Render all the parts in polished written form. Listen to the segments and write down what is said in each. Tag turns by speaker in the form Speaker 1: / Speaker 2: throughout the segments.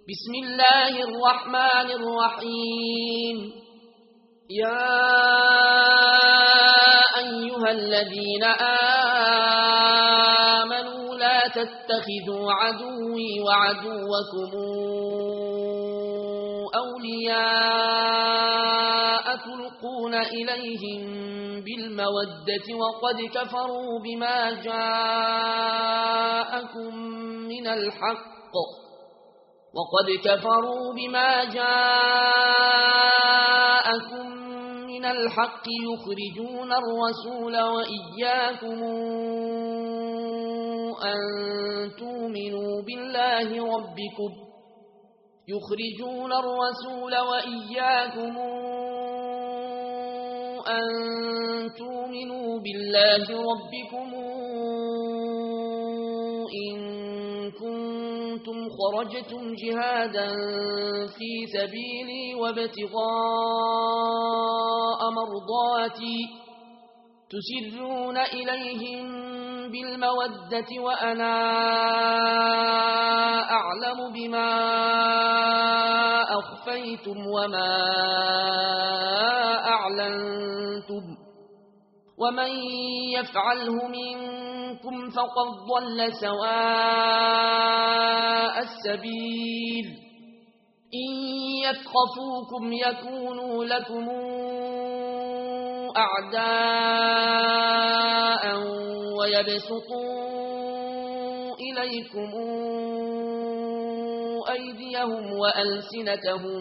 Speaker 1: بسم الله الرحمن الرحيم. يا أيها الذين آمنوا لا تتخذوا عدوي وعدوكم أولياء تلقون إليهم بالمودة وقد كفروا بما جاءكم من الحق يخرجون الرسول وإياكم أن تؤمنوا بالله ربكم إن كنتم خرجتم جهادا في سبيلي وابتغاء مرضاتي تسرون إليهم بالمودة وأنا أعلم بما أخفيتم وما أعلنتم ومن يفعله منكم فقد ضل سواء السبيل. إن يثقفوكم يكونوا لكم أعداء ويبسطوا إليكم أيديهم وألسنتهم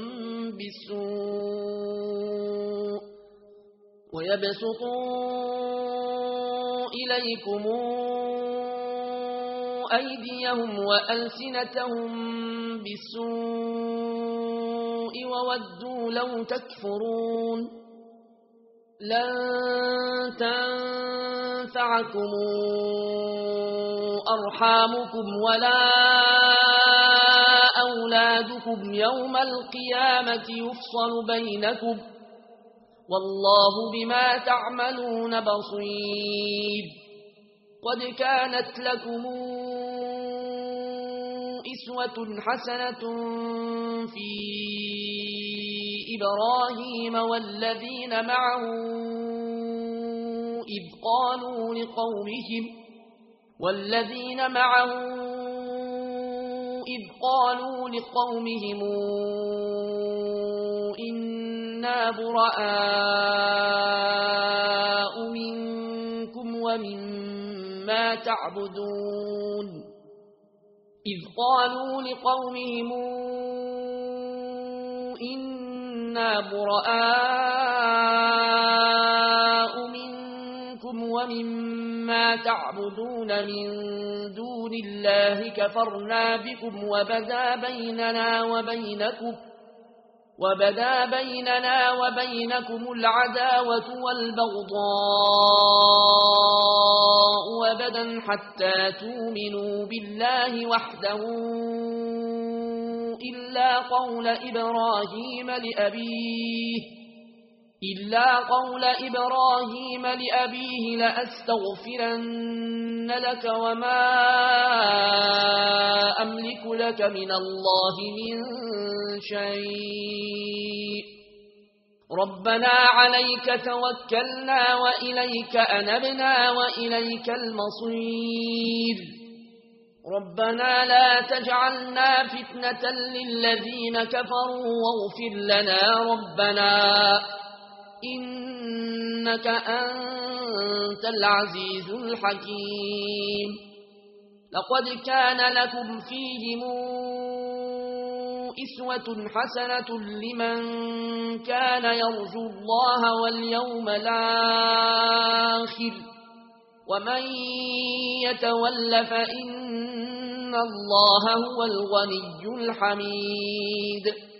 Speaker 1: بالسوء وودوا لو تكفرون. لن تنفعكم أرحامكم ولا أولادكم يوم القيامة يفصل بينكم والله بما تعملون بصير. قد كانت لكم أسوة حسنة في إبراهيم والذين معه إذ قالوا لقومهم إنا براء منكم ومما تعبدون من دون الله كفرنا بكم وبدا بيننا وبينكم العداوة والبغضاء أبدا حتى تؤمنوا بالله وحده إلا قول إبراهيم لأبيه لأستغفرن لك وما أملك لك من الله من شيء ربنا عليك توكلنا وإليك أنبنا وإليك المصير. ربنا لا تجعلنا فتنة للذين كفروا واغفر لنا ربنا إنك أنت العزيز الحكيم. لقد كان لكم فيهم أسوة حسنة لمن كان يرجو الله واليوم الآخر ومن يتول فإن الله هو الغني الحميد.